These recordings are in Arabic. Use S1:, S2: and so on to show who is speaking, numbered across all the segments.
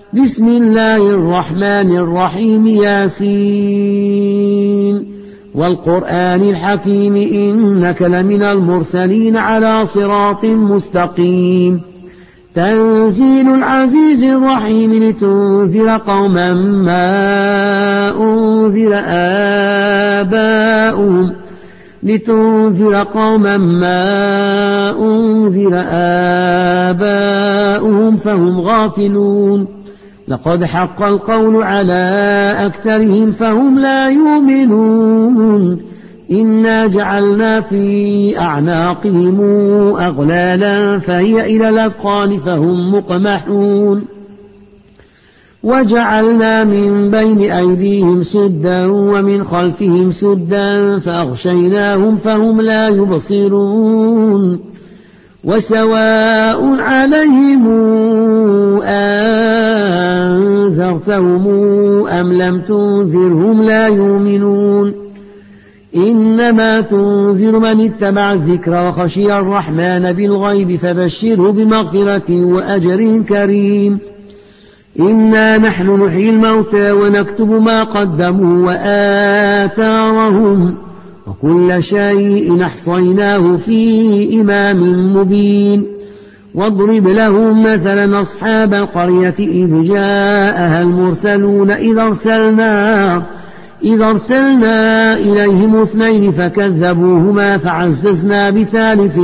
S1: بسم الله الرحمن الرحيم ياسين والقرآن الحكيم إنك لمن المرسلين على صراط مستقيم تنزيل العزيز الرحيم لتنذر قوما ما أنذر آباؤهم فهم غافلون لقد حق القول على أكثرهم فهم لا يؤمنون إنا جعلنا في أعناقهم أغلالا فهي إلى الأذقان فهم مقمحون وجعلنا من بين أيديهم سدا ومن خلفهم سدا فأغشيناهم فهم لا يبصرون وسواء عليهم أنذرتهم أم لم تنذرهم لا يؤمنون إنما تنذر من اتبع الذكر وخشي الرحمن بالغيب فبشره بمغفرة وأجر كريم إنا نحن نحيي الموتى ونكتب ما قدموا وآثارهم وكل شيء أحصيناه في إمام مبين واضرب لهم مثلا أصحاب القرية إذ جاءها المرسلون إذ أرسلنا إليهم 2 فكذبوهما فعززنا بثالث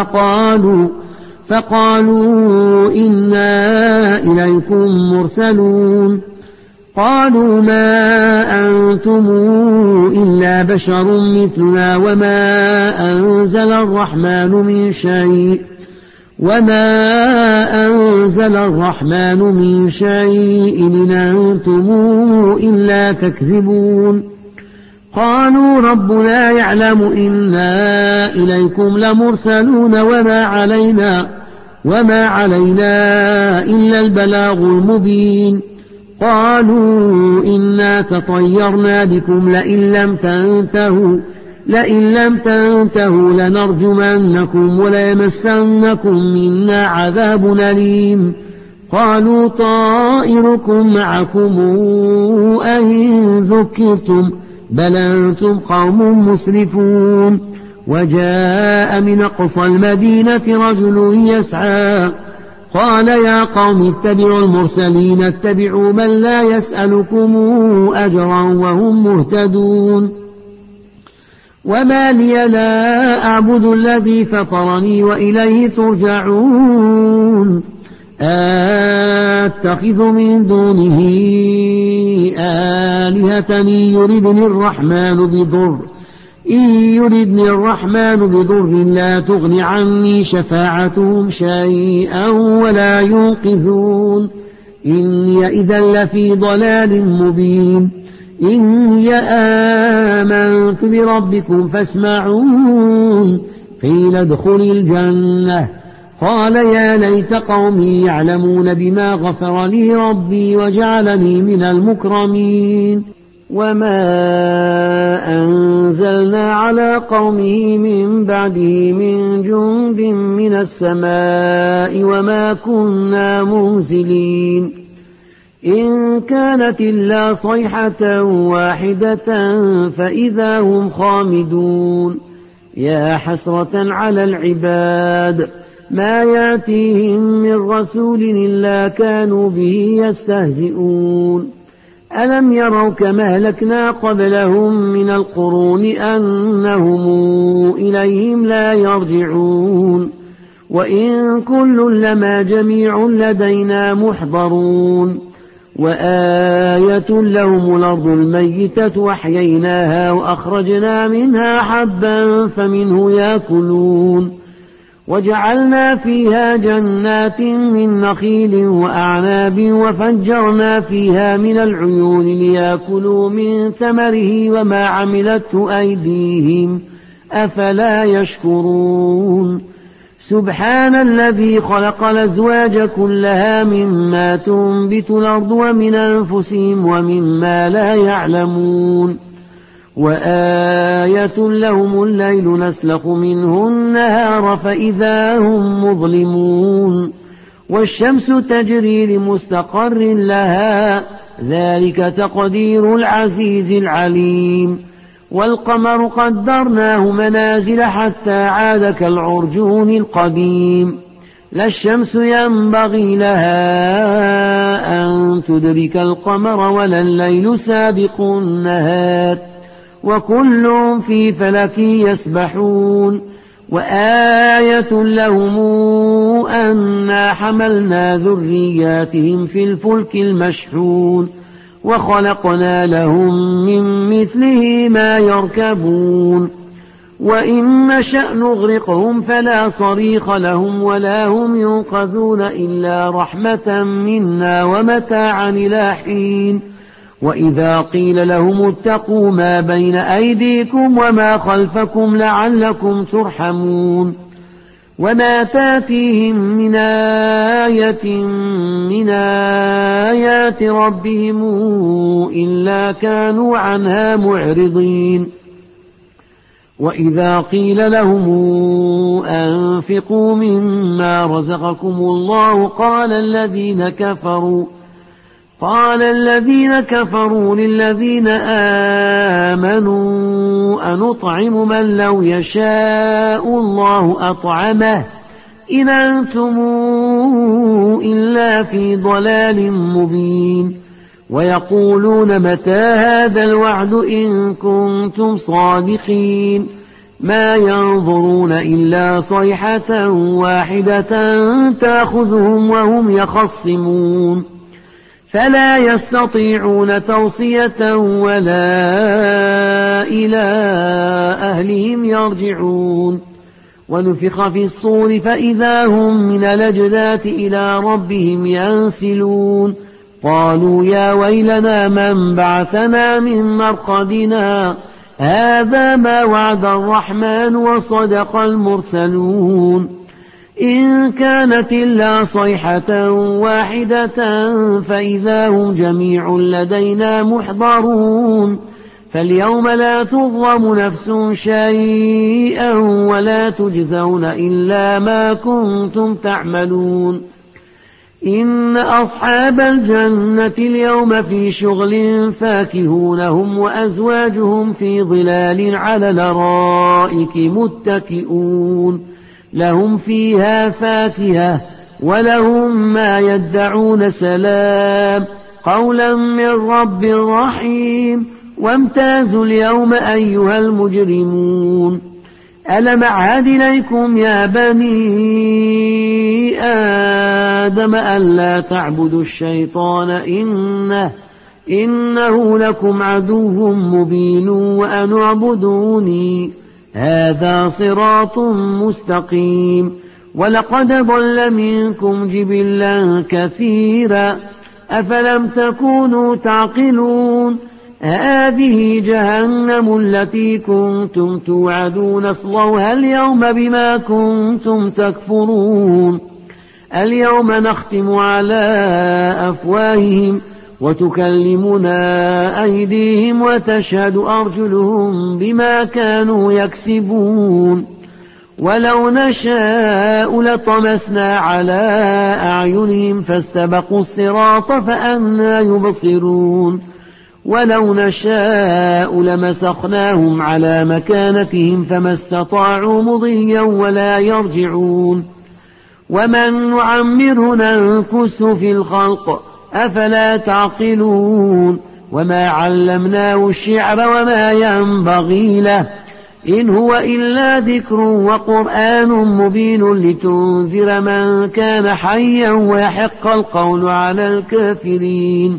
S1: فقالوا إنا إليكم مرسلون قالوا ما أنتم إلا بشر مثلنا وما أنزل الرحمن من شيء إن أنتم إلا تكذبون قالوا ربنا يعلم إنا إليكم لمرسلون وما علينا إلا البلاغ المبين قالوا إنا تطيرنا بكم لئن لم تنتهوا لنرجمنكم وليمسنكم منا عذاب أليم قالوا طائركم معكم أئن ذكرتم بل أنتم قوم مسرفون وجاء من أقصى المدينة رجل يسعى قال يا قوم اتبعوا المرسلين اتبعوا من لا يسألكم أجرا وهم مهتدون وما لي لا أعبد الذي فطرني وإليه ترجعون أتخذ من دونه آلهة إن يردني الرحمن بضر لا تغن عني شفاعتهم شيئا ولا ينقذون إني إذا لفي ضلال مبين إني آمنت بربكم فاسمعون قيل ادخل الجنة قال يا ليت قومي يعلمون بما غفر لي ربي وجعلني من المكرمين وما أنزلنا على قومه من بعده من جند من السماء وما كنا منزلين إن كانت إلا صيحة واحدة فإذا هم خامدون يا حسرة على العباد ما يأتيهم من رسول إلا كانوا به يستهزئون ألم يروا كما أهلكنا قبلهم من القرون أنهم إليهم لا يرجعون وإن كل لما جميع لدينا محضرون وآية لهم الأرض الميتة وأحييناها وأخرجنا منها حبا فمنه يأكلون وجعلنا فيها جنات من نخيل وأعناب وفجرنا فيها من العيون ليأكلوا من ثمره وما عملته أيديهم أفلا يشكرون سبحان الذي خلق الأزواج كلها مما تنبت الأرض ومن أنفسهم ومما لا يعلمون وآية لهم الليل نسلخ منه النهار فإذا هم مظلمون والشمس تجري لمستقر لها ذلك تقدير العزيز العليم والقمر قدرناه منازل حتى عاد كالعرجون القديم لا الشمس ينبغي لها أن تدرك القمر ولا الليل سابق النهار وكل في فلك يسبحون وآية لهم أنا حملنا ذرياتهم في الفلك المشحون وخلقنا لهم من مثله ما يركبون وإن نشأ نغرقهم فلا صريخ لهم ولا هم ينقذون إلا رحمة منا ومتاعا إلى حين وإذا قيل لهم اتقوا ما بين أيديكم وما خلفكم لعلكم ترحمون وما تاتيهم من آية من آيات ربهم إلا كانوا عنها معرضين وإذا قيل لهم أنفقوا مما رزقكم الله قال الذين كفروا للذين آمنوا أنطعم من لو يشاء الله أطعمه إن أنتم إلا في ضلال مبين ويقولون متى هذا الوعد إن كنتم صادقين ما ينظرون إلا صيحة واحدة تأخذهم وهم يخصمون فلا يستطيعون توصية ولا إلى أهلهم يرجعون ونفخ في الصور فإذا هم من الأجداث إلى ربهم ينسلون قالوا يا ويلنا من بعثنا من مرقدنا هذا ما وعد الرحمن وصدق المرسلون إن كانت إلا صيحة واحدة فإذا هم جميع لدينا محضرون فاليوم لا تظلم نفس شيئا ولا تجزون إلا ما كنتم تعملون إن أصحاب الجنة اليوم في شغل فاكهون هم وأزواجهم في ظلال على الأرائك متكئون لهم فيها فاكهة ولهم ما يدعون سلام قولا من رب رحيم وامتازوا اليوم أيها المجرمون ألم أعهد إليكم يا بني آدم ألا تعبدوا الشيطان إنه لكم عدو مبين وأن اعبدوني هذا صراط مستقيم ولقد ضل منكم جبلا كثيرا أفلم تكونوا تعقلون هذه جهنم التي كنتم توعدون اصلوها اليوم بما كنتم تكفرون اليوم نختم على أفواههم وتكلمنا أيديهم وتشهد أرجلهم بما كانوا يكسبون ولو نشاء لطمسنا على أعينهم فاستبقوا الصراط فأنى يبصرون ولو نشاء لمسخناهم على مكانتهم فما استطاعوا مضيا ولا يرجعون ومن نعمره ننكسه في الخلق أفلا تعقلون وما علمناه الشعر وما ينبغي له إن هو إلا ذكر وقرآن مبين لتنذر من كان حيا ويحق القول على الكافرين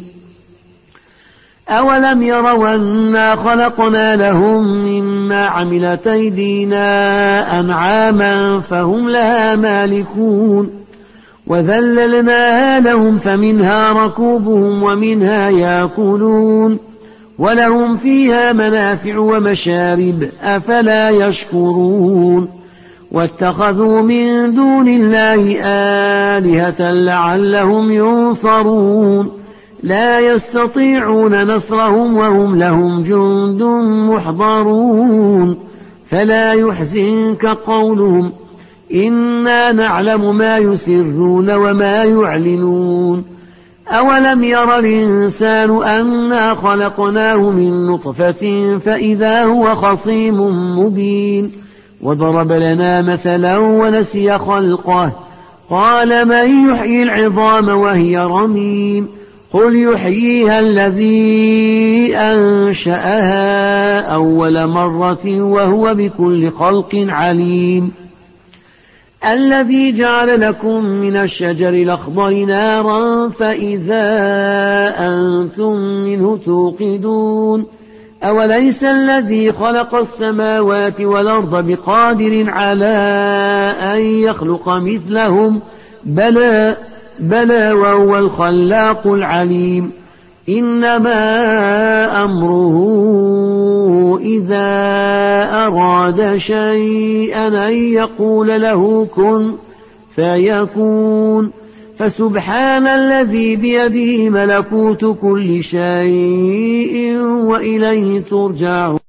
S1: أولم يروا أنا خلقنا لهم مما عملت أيدينا أنعاما فهم لها مالكون وذللناها لهم فمنها ركوبهم ومنها يأكلون ولهم فيها منافع ومشارب أفلا يشكرون واتخذوا من دون الله آلهة لعلهم ينصرون لا يستطيعون نصرهم وهم لهم جند محضرون فلا يحزنك قولهم إنا نعلم ما يسرون وما يعلنون أولم ير الإنسان أنا خلقناه من نطفة فإذا هو خصيم مبين وضرب لنا مثلا ونسي خلقه قال من يحيي العظام وهي رميم قل يحييها الذي أنشأها أول مرة وهو بكل خلق عليم الذي جعل لكم من الشجر الأخضر نارا فإذا أنتم منه توقدون أوليس الذي خلق السماوات والأرض بقادر على أن يخلق مثلهم بلى وهو الخلاق العليم إنما أمره إذا أراد شيئا أن يقول له كن فيكون فسبحان الذي بيده ملكوت كل شيء وإليه ترجعون